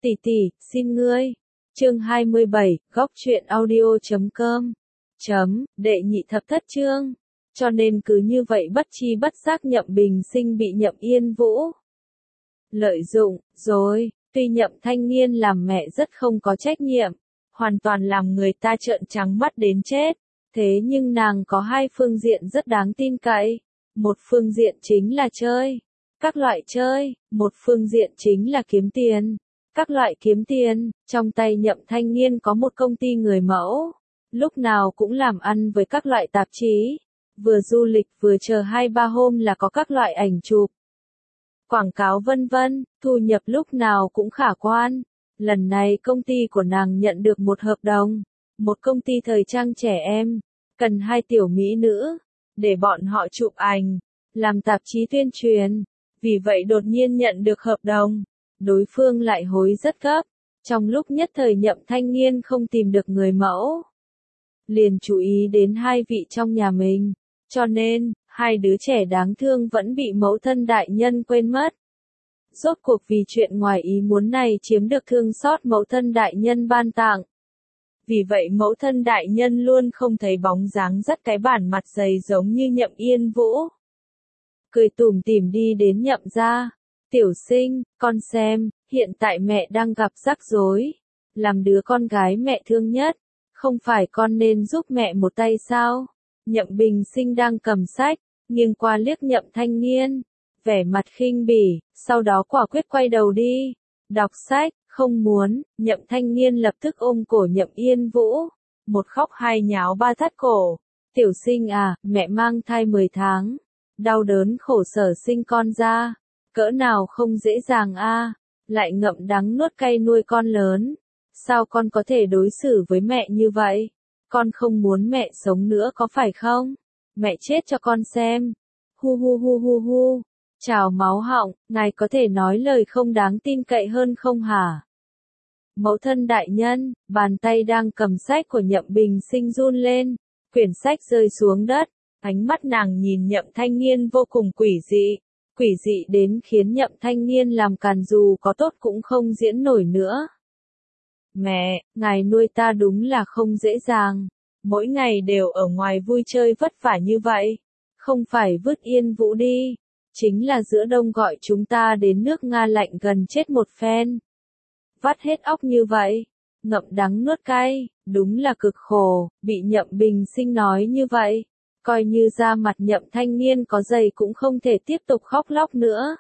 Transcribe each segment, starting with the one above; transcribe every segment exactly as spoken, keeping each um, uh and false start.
Tỷ tỷ, xin ngươi. Chương hai mươi bảy, góc truyện audio chấm com. Chấm, đệ nhị thập thất chương. Cho nên cứ như vậy bất chi bất giác Nhậm Bình Sinh bị Nhậm Yên Vũ lợi dụng, rồi, tuy Nhậm Thanh Niên làm mẹ rất không có trách nhiệm, hoàn toàn làm người ta trợn trắng mắt đến chết, thế nhưng nàng có hai phương diện rất đáng tin cậy. Một phương diện chính là chơi, các loại chơi, một phương diện chính là kiếm tiền, các loại kiếm tiền. Trong tay Nhậm Thanh Niên có một công ty người mẫu, lúc nào cũng làm ăn với các loại tạp chí, vừa du lịch vừa chờ hai ba hôm là có các loại ảnh chụp, quảng cáo vân vân, thu nhập lúc nào cũng khả quan. Lần này công ty của nàng nhận được một hợp đồng, một công ty thời trang trẻ em, cần hai tiểu mỹ nữ, để bọn họ chụp ảnh, làm tạp chí tuyên truyền, vì vậy đột nhiên nhận được hợp đồng, đối phương lại hối rất gấp, trong lúc nhất thời Nhậm Thanh Niên không tìm được người mẫu, liền chú ý đến hai vị trong nhà mình, cho nên, hai đứa trẻ đáng thương vẫn bị mẫu thân đại nhân quên mất. Rốt cuộc vì chuyện ngoài ý muốn này chiếm được thương xót mẫu thân đại nhân ban tặng. Vì vậy mẫu thân đại nhân luôn không thấy bóng dáng dắt cái bản mặt dày giống như Nhậm Yên Vũ. Cười tủm tỉm đi đến Nhậm gia. Tiểu Sinh, con xem, hiện tại mẹ đang gặp rắc rối. Làm đứa con gái mẹ thương nhất, không phải con nên giúp mẹ một tay sao? Nhậm Bình Sinh đang cầm sách, nghiêng qua liếc Nhậm Thanh Niên, vẻ mặt khinh bỉ, sau đó quả quyết quay đầu đi. Đọc sách, không muốn. Nhậm Thanh Niên lập tức ôm cổ Nhậm Yên Vũ, một khóc hai nháo ba thắt cổ. Tiểu Sinh à, mẹ mang thai mười tháng, đau đớn khổ sở sinh con ra, cỡ nào không dễ dàng a, lại ngậm đắng nuốt cay nuôi con lớn, sao con có thể đối xử với mẹ như vậy? Con không muốn mẹ sống nữa có phải không? Mẹ chết cho con xem. Hu hu hu hu hu. Trào máu họng, ngài có thể nói lời không đáng tin cậy hơn không hả? Mẫu thân đại nhân, bàn tay đang cầm sách của Nhậm Bình Sinh run lên, quyển sách rơi xuống đất, ánh mắt nàng nhìn Nhậm Thanh Niên vô cùng quỷ dị, quỷ dị đến khiến Nhậm Thanh Niên làm càn dù có tốt cũng không diễn nổi nữa. Mẹ, ngài nuôi ta đúng là không dễ dàng, mỗi ngày đều ở ngoài vui chơi vất vả như vậy, không phải vứt Yên Vũ đi, chính là giữa đông gọi chúng ta đến nước Nga lạnh gần chết một phen. Vắt hết óc như vậy, ngậm đắng nuốt cay, đúng là cực khổ. Bị Nhậm Bình Sinh nói như vậy, coi như da mặt Nhậm Thanh Niên có dày cũng không thể tiếp tục khóc lóc nữa.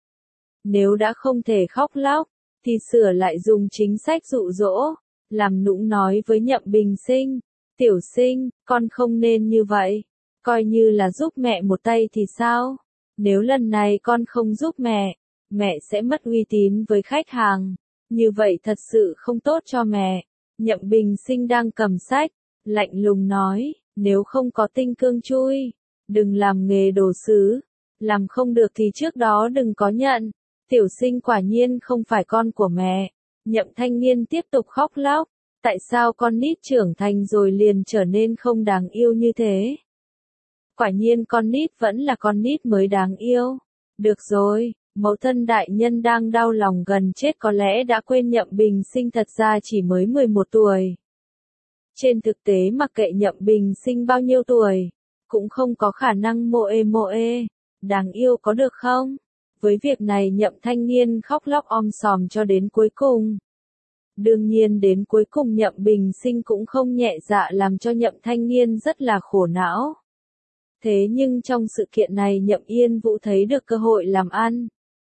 Nếu đã không thể khóc lóc, thì sửa lại dùng chính sách dụ dỗ, làm nũng nói với Nhậm Bình Sinh, Tiểu Sinh, con không nên như vậy, coi như là giúp mẹ một tay thì sao? Nếu lần này con không giúp mẹ, mẹ sẽ mất uy tín với khách hàng, như vậy thật sự không tốt cho mẹ. Nhậm Bình Sinh đang cầm sách, lạnh lùng nói, nếu không có tinh cương chui, đừng làm nghề đồ sứ, làm không được thì trước đó đừng có nhận. Tiểu Sinh quả nhiên không phải con của mẹ. Nhậm Thanh Niên tiếp tục khóc lóc, tại sao con nít trưởng thành rồi liền trở nên không đáng yêu như thế? Quả nhiên con nít vẫn là con nít mới đáng yêu. Được rồi, mẫu thân đại nhân đang đau lòng gần chết có lẽ đã quên Nhậm Bình Sinh thật ra chỉ mới mười một tuổi. Trên thực tế mặc kệ Nhậm Bình Sinh bao nhiêu tuổi, cũng không có khả năng mô ê mô ê, đáng yêu có được không? Với việc này Nhậm Thanh Niên khóc lóc om sòm cho đến cuối cùng. Đương nhiên đến cuối cùng Nhậm Bình Sinh cũng không nhẹ dạ làm cho Nhậm Thanh Niên rất là khổ não. Thế nhưng trong sự kiện này Nhậm Yên Vũ thấy được cơ hội làm ăn.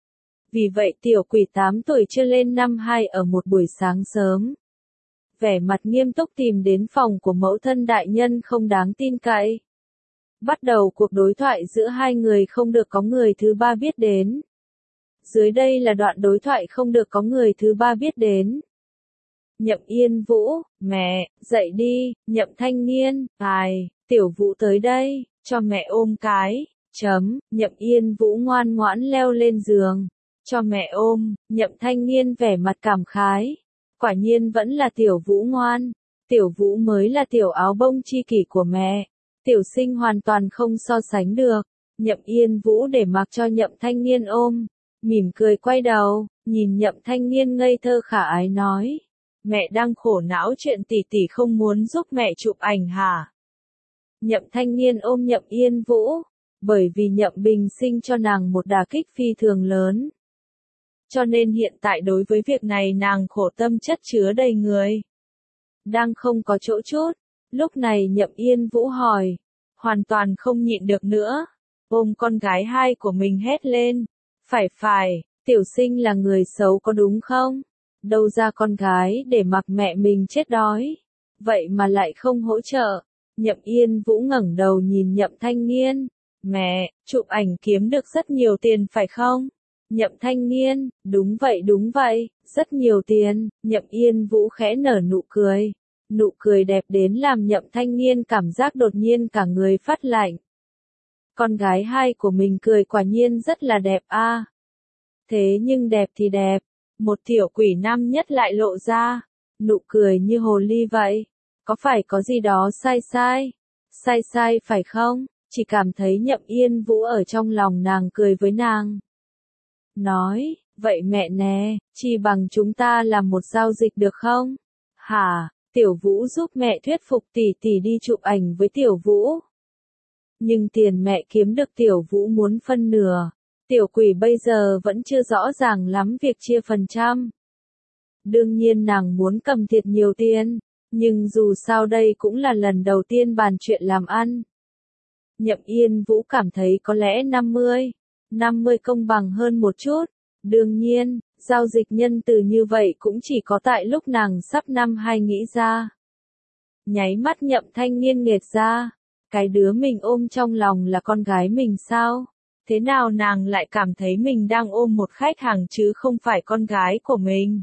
Vì vậy tiểu quỷ tám tuổi chưa lên năm hai ở một buổi sáng sớm, vẻ mặt nghiêm túc tìm đến phòng của mẫu thân đại nhân không đáng tin cậy. Bắt đầu cuộc đối thoại giữa hai người không được có người thứ ba biết đến. Dưới đây là đoạn đối thoại không được có người thứ ba biết đến. Nhậm Yên Vũ, mẹ, dậy đi. Nhậm Thanh Niên, ai, Tiểu Vũ tới đây, cho mẹ ôm cái, chấm. Nhậm Yên Vũ ngoan ngoãn leo lên giường, cho mẹ ôm. Nhậm Thanh Niên vẻ mặt cảm khái, quả nhiên vẫn là Tiểu Vũ ngoan, Tiểu Vũ mới là tiểu áo bông chi kỷ của mẹ. Tiểu Sinh hoàn toàn không so sánh được. Nhậm Yên Vũ để mặc cho Nhậm Thanh Niên ôm, mỉm cười quay đầu, Nhìn Nhậm Thanh Niên ngây thơ khả ái nói. Mẹ đang khổ não chuyện tỷ tỷ không muốn giúp mẹ chụp ảnh hả? Nhậm Thanh Niên ôm Nhậm Yên Vũ, bởi vì Nhậm Bình Sinh cho nàng một đả kích phi thường lớn. Cho nên hiện tại đối với việc này nàng khổ tâm chất chứa đầy người. Đang không có chỗ chút, lúc này Nhậm Yên Vũ hỏi, hoàn toàn không nhịn được nữa, ôm con gái hai của mình hét lên, phải phải, tiểu sinh là người xấu có đúng không? Đâu ra con gái để mặc mẹ mình chết đói, vậy mà lại không hỗ trợ. Nhậm Yên Vũ ngẩng đầu nhìn Nhậm Thanh Niên, mẹ, chụp ảnh kiếm được rất nhiều tiền phải không? Nhậm Thanh Niên, đúng vậy đúng vậy, rất nhiều tiền. Nhậm Yên Vũ khẽ nở nụ cười, nụ cười đẹp đến làm Nhậm Thanh Niên cảm giác đột nhiên cả người phát lạnh. Con gái hai của mình cười quả nhiên rất là đẹp a. À. Thế nhưng đẹp thì đẹp, một tiểu quỷ nam nhất lại lộ ra, nụ cười như hồ ly vậy. Có phải có gì đó sai sai? Sai sai phải không? Chỉ cảm thấy Nhậm Yên Vũ ở trong lòng nàng cười với nàng. Nói, vậy mẹ nè, chi bằng chúng ta làm một giao dịch được không? Hả, Tiểu Vũ giúp mẹ thuyết phục tỷ tỷ đi chụp ảnh với Tiểu Vũ. Nhưng tiền mẹ kiếm được Tiểu Vũ muốn phân nửa. Tiểu quỷ bây giờ vẫn chưa rõ ràng lắm việc chia phần trăm. Đương nhiên nàng muốn cầm thiệt nhiều tiền, nhưng dù sao đây cũng là lần đầu tiên bàn chuyện làm ăn. Nhậm Yên Vũ cảm thấy có lẽ năm mươi, năm mươi công bằng hơn một chút. Đương nhiên, giao dịch nhân từ như vậy cũng chỉ có tại lúc nàng sắp năm hai nghĩ ra. Nháy mắt Nhậm Thanh Niên nghệt ra, cái đứa mình ôm trong lòng là con gái mình sao? Thế nào nàng lại cảm thấy mình đang ôm một khách hàng chứ không phải con gái của mình?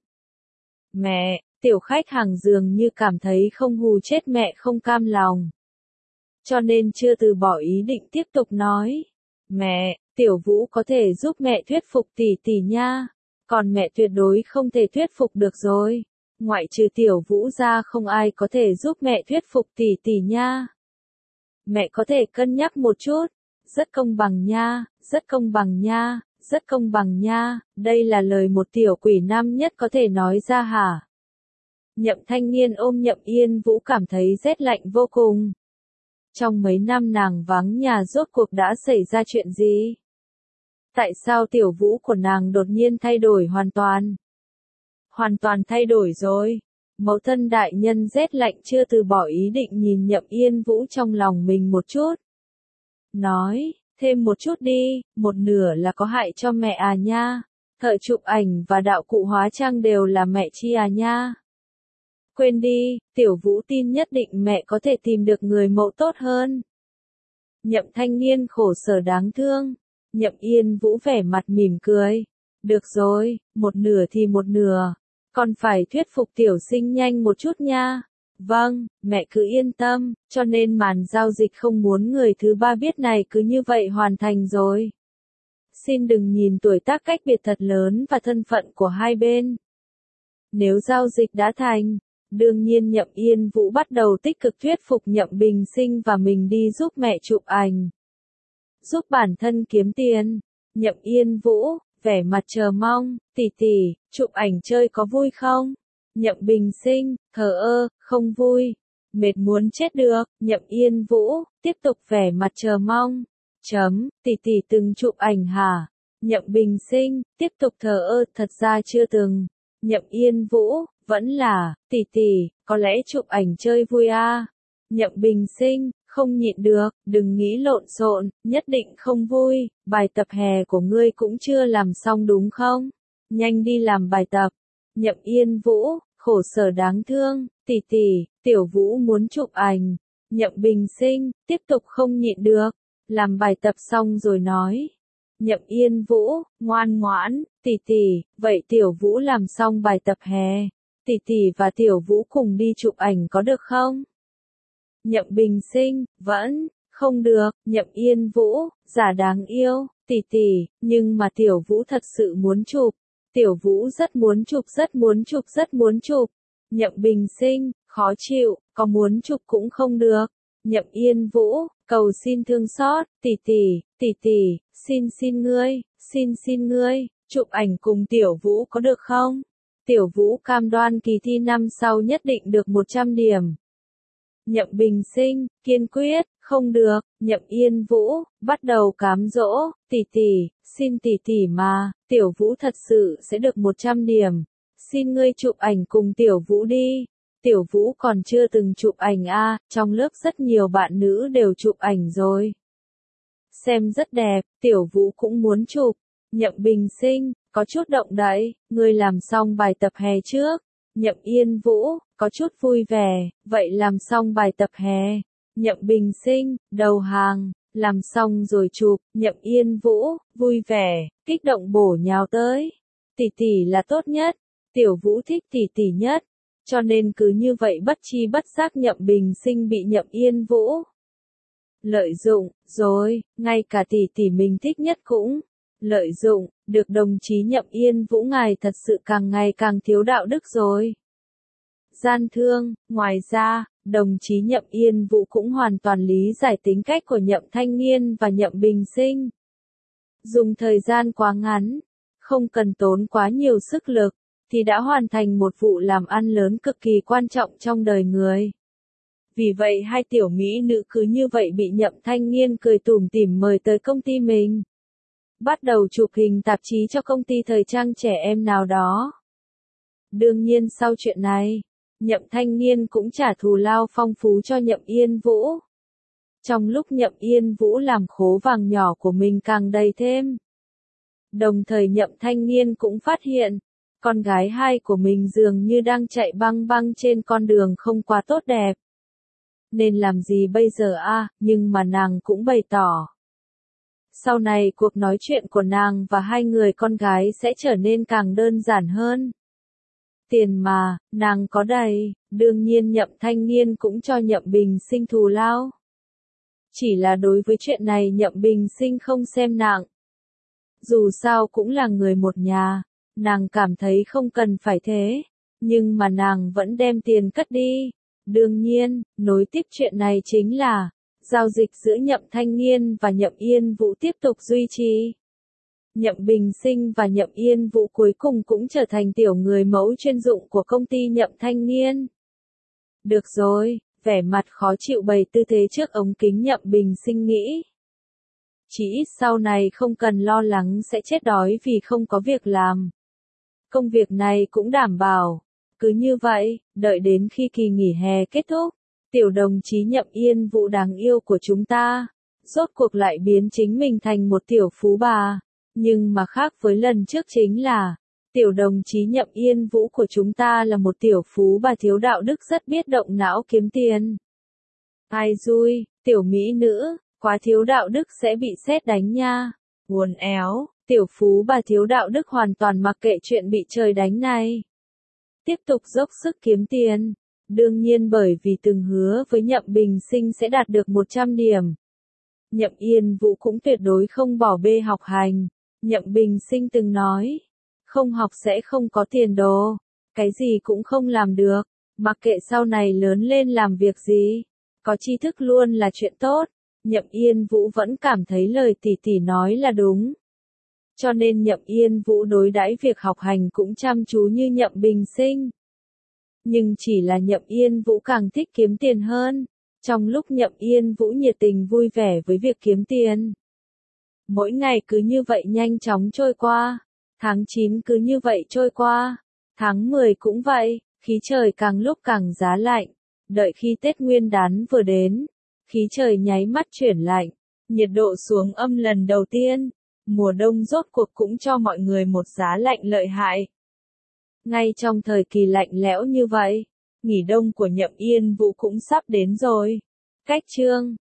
Mẹ, tiểu khách hàng dường như cảm thấy không hù chết mẹ không cam lòng. Cho nên chưa từ bỏ ý định tiếp tục nói. Mẹ, Tiểu Vũ có thể giúp mẹ thuyết phục tỷ tỷ nha. Còn mẹ tuyệt đối không thể thuyết phục được rồi. Ngoại trừ Tiểu Vũ ra không ai có thể giúp mẹ thuyết phục tỷ tỷ nha. Mẹ có thể cân nhắc một chút. Rất công bằng nha, rất công bằng nha, rất công bằng nha. Đây là lời một tiểu quỷ nam nhất có thể nói ra hả? Nhậm Thanh Niên ôm Nhậm Yên Vũ cảm thấy rét lạnh vô cùng. Trong mấy năm nàng vắng nhà rốt cuộc đã xảy ra chuyện gì? Tại sao Tiểu Vũ của nàng đột nhiên thay đổi hoàn toàn? Hoàn toàn thay đổi rồi. Mẫu thân đại nhân rét lạnh chưa từ bỏ ý định nhìn Nhậm Yên Vũ trong lòng mình một chút. Nói, thêm một chút đi, một nửa là có hại cho mẹ à nha. Thợ chụp ảnh và đạo cụ hóa trang đều là mẹ chi à nha. Quên đi, Tiểu Vũ tin nhất định mẹ có thể tìm được người mẫu tốt hơn. Nhậm Thanh Niên khổ sở đáng thương. Nhậm Yên Vũ vẻ mặt mỉm cười. Được rồi, một nửa thì một nửa. Còn phải thuyết phục tiểu sinh nhanh một chút nha. Vâng, mẹ cứ yên tâm, cho nên màn giao dịch không muốn người thứ ba biết này cứ như vậy hoàn thành rồi. Xin đừng nhìn tuổi tác cách biệt thật lớn và thân phận của hai bên. Nếu giao dịch đã thành, đương nhiên Nhậm Yên Vũ bắt đầu tích cực thuyết phục Nhậm Bình Sinh và mình đi giúp mẹ chụp ảnh. Giúp bản thân kiếm tiền. Nhậm Yên Vũ, vẻ mặt chờ mong, tỷ tỷ, chụp ảnh chơi có vui không? Nhậm Bình Sinh, thờ ơ, không vui. Mệt muốn chết được. Nhậm Yên Vũ, tiếp tục vẻ mặt chờ mong. Chấm, tỷ tỷ từng chụp ảnh hả? Nhậm Bình Sinh, tiếp tục thờ ơ, thật ra chưa từng. Nhậm Yên Vũ, vẫn là, tỷ tỷ, có lẽ chụp ảnh chơi vui à? Nhậm Bình Sinh, không nhịn được, đừng nghĩ lộn xộn, nhất định không vui, bài tập hè của ngươi cũng chưa làm xong đúng không? Nhanh đi làm bài tập. Nhậm Yên Vũ, khổ sở đáng thương, tỷ tỷ, Tiểu Vũ muốn chụp ảnh. Nhậm Bình Sinh, tiếp tục không nhịn được, làm bài tập xong rồi nói. Nhậm Yên Vũ, ngoan ngoãn, tỷ tỷ, vậy Tiểu Vũ làm xong bài tập hè, tỷ tỷ và Tiểu Vũ cùng đi chụp ảnh có được không? Nhậm Bình Sinh, vẫn, không được. Nhậm Yên Vũ, giả đáng yêu, tỷ tỷ, nhưng mà Tiểu Vũ thật sự muốn chụp. Tiểu Vũ rất muốn chụp rất muốn chụp rất muốn chụp. Nhậm Bình Sinh, khó chịu, có muốn chụp cũng không được. Nhậm Yên Vũ, cầu xin thương xót, tỷ tỷ, tỷ tỷ, xin xin ngươi, xin xin ngươi, chụp ảnh cùng Tiểu Vũ có được không? Tiểu Vũ cam đoan kỳ thi năm sau nhất định được một trăm điểm. Nhậm Bình Sinh, kiên quyết, không được. Nhậm Yên Vũ, bắt đầu cám dỗ, tỷ tỷ, xin tỷ tỷ mà, Tiểu Vũ thật sự sẽ được một trăm điểm. Xin ngươi chụp ảnh cùng Tiểu Vũ đi. Tiểu Vũ còn chưa từng chụp ảnh a, trong lớp rất nhiều bạn nữ đều chụp ảnh rồi. Xem rất đẹp, Tiểu Vũ cũng muốn chụp. Nhậm Bình Sinh, có chút động đậy, ngươi làm xong bài tập hè trước. Nhậm Yên Vũ, có chút vui vẻ, vậy làm xong bài tập hè. Nhậm Bình Sinh, đầu hàng, làm xong rồi chụp. Nhậm Yên Vũ, vui vẻ, kích động bổ nhào tới. Tỷ tỷ là tốt nhất, Tiểu Vũ thích tỷ tỷ nhất. Cho nên cứ như vậy bất chi bất giác Nhậm Bình Sinh bị Nhậm Yên Vũ lợi dụng, rồi, ngay cả tỷ tỷ mình thích nhất cũng lợi dụng, được đồng chí Nhậm Yên Vũ ngài thật sự càng ngày càng thiếu đạo đức rồi. Gian thương, ngoài ra, đồng chí Nhậm Yên Vũ cũng hoàn toàn lý giải tính cách của Nhậm Thanh Nghiên và Nhậm Bình Sinh. Dùng thời gian quá ngắn, không cần tốn quá nhiều sức lực, thì đã hoàn thành một vụ làm ăn lớn cực kỳ quan trọng trong đời người. Vì vậy hai tiểu mỹ nữ cứ như vậy bị Nhậm Thanh Nghiên cười tủm tỉm mời tới công ty mình. Bắt đầu chụp hình tạp chí cho công ty thời trang trẻ em nào đó. Đương nhiên sau chuyện này, Nhậm Thanh Nghiên cũng trả thù lao phong phú cho Nhậm Yên Vũ. Trong lúc Nhậm Yên Vũ làm khố vàng nhỏ của mình càng đầy thêm. Đồng thời Nhậm Thanh Nghiên cũng phát hiện, con gái hai của mình dường như đang chạy băng băng trên con đường không quá tốt đẹp. Nên làm gì bây giờ a? À, nhưng mà nàng cũng bày tỏ. Sau này cuộc nói chuyện của nàng và hai người con gái sẽ trở nên càng đơn giản hơn. Tiền mà, nàng có đầy, đương nhiên Nhậm Thanh Nghiên cũng cho Nhậm Bình Sinh thù lao. Chỉ là đối với chuyện này Nhậm Bình Sinh không xem nặng. Dù sao cũng là người một nhà, nàng cảm thấy không cần phải thế, nhưng mà nàng vẫn đem tiền cất đi. Đương nhiên, nối tiếp chuyện này chính là, giao dịch giữa Nhậm Thanh Nghiên và Nhậm Yên Vũ tiếp tục duy trì. Nhậm Bình Sinh và Nhậm Yên Vũ cuối cùng cũng trở thành tiểu người mẫu chuyên dụng của công ty Nhậm Thanh Nghiên. Được rồi, vẻ mặt khó chịu bày tư thế trước ống kính Nhậm Bình Sinh nghĩ. Chỉ ít sau này không cần lo lắng sẽ chết đói vì không có việc làm. Công việc này cũng đảm bảo. Cứ như vậy, đợi đến khi kỳ nghỉ hè kết thúc, tiểu đồng chí Nhậm Yên Vũ đáng yêu của chúng ta, rốt cuộc lại biến chính mình thành một tiểu phú bà. Nhưng mà khác với lần trước chính là, tiểu đồng chí Nhậm Yên Vũ của chúng ta là một tiểu phú bà thiếu đạo đức rất biết động não kiếm tiền. Ai dui, tiểu mỹ nữ, quá thiếu đạo đức sẽ bị sét đánh nha. Uốn éo, tiểu phú bà thiếu đạo đức hoàn toàn mặc kệ chuyện bị trời đánh này. Tiếp tục dốc sức kiếm tiền. Đương nhiên bởi vì từng hứa với Nhậm Bình Sinh sẽ đạt được một trăm điểm. Nhậm Yên Vũ cũng tuyệt đối không bỏ bê học hành. Nhậm Bình Sinh từng nói, không học sẽ không có tiền đồ, cái gì cũng không làm được, mặc kệ sau này lớn lên làm việc gì, có tri thức luôn là chuyện tốt. Nhậm Yên Vũ vẫn cảm thấy lời tỷ tỷ nói là đúng. Cho nên Nhậm Yên Vũ đối đãi việc học hành cũng chăm chú như Nhậm Bình Sinh. Nhưng chỉ là Nhậm Yên Vũ càng thích kiếm tiền hơn, trong lúc Nhậm Yên Vũ nhiệt tình vui vẻ với việc kiếm tiền. Mỗi ngày cứ như vậy nhanh chóng trôi qua, tháng chín cứ như vậy trôi qua, tháng mười cũng vậy, khí trời càng lúc càng giá lạnh, đợi khi Tết Nguyên đán vừa đến, khí trời nháy mắt chuyển lạnh, nhiệt độ xuống âm lần đầu tiên, mùa đông rốt cuộc cũng cho mọi người một giá lạnh lợi hại. Ngay trong thời kỳ lạnh lẽo như vậy, nghỉ đông của Nhậm Yên Vũ cũng sắp đến rồi. Cách chương